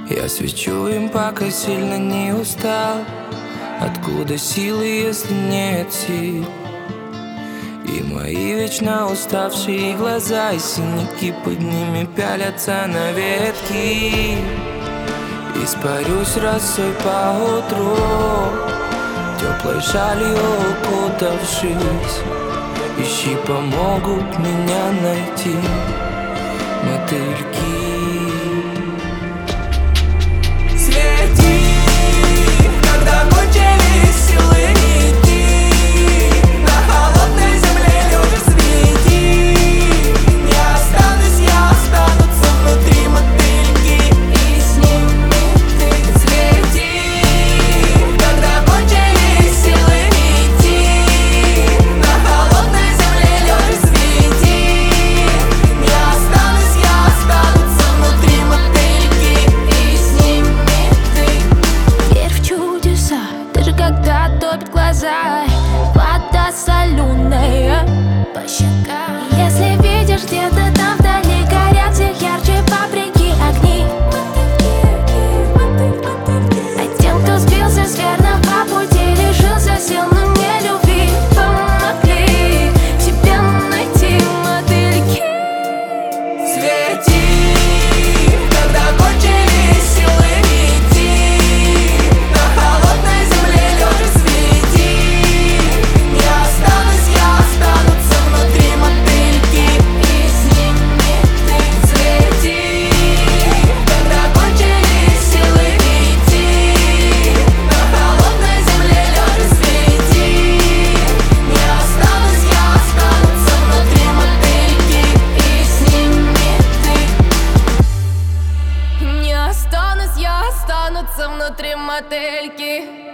Я свечу им, пока сильно не устал. Откуда силы, если нет сил? И мои вечно уставшие глаза и синяки под ними пялятся на ветки. Испарюсь росой поутру, теплой шалью укутавшись. Ищи помогут меня найти мотыльки. Вода соленая по щекам. Если видишь, где-то там вдали горят всех ярче фабрики огни. А тем, кто сбился с верного пути, лишился сил, но не любви, помогли тебе найти мотыльки. Свети, когда кончились силы идти. На холодной земле лежа свети. Я останутся внутри мотельки.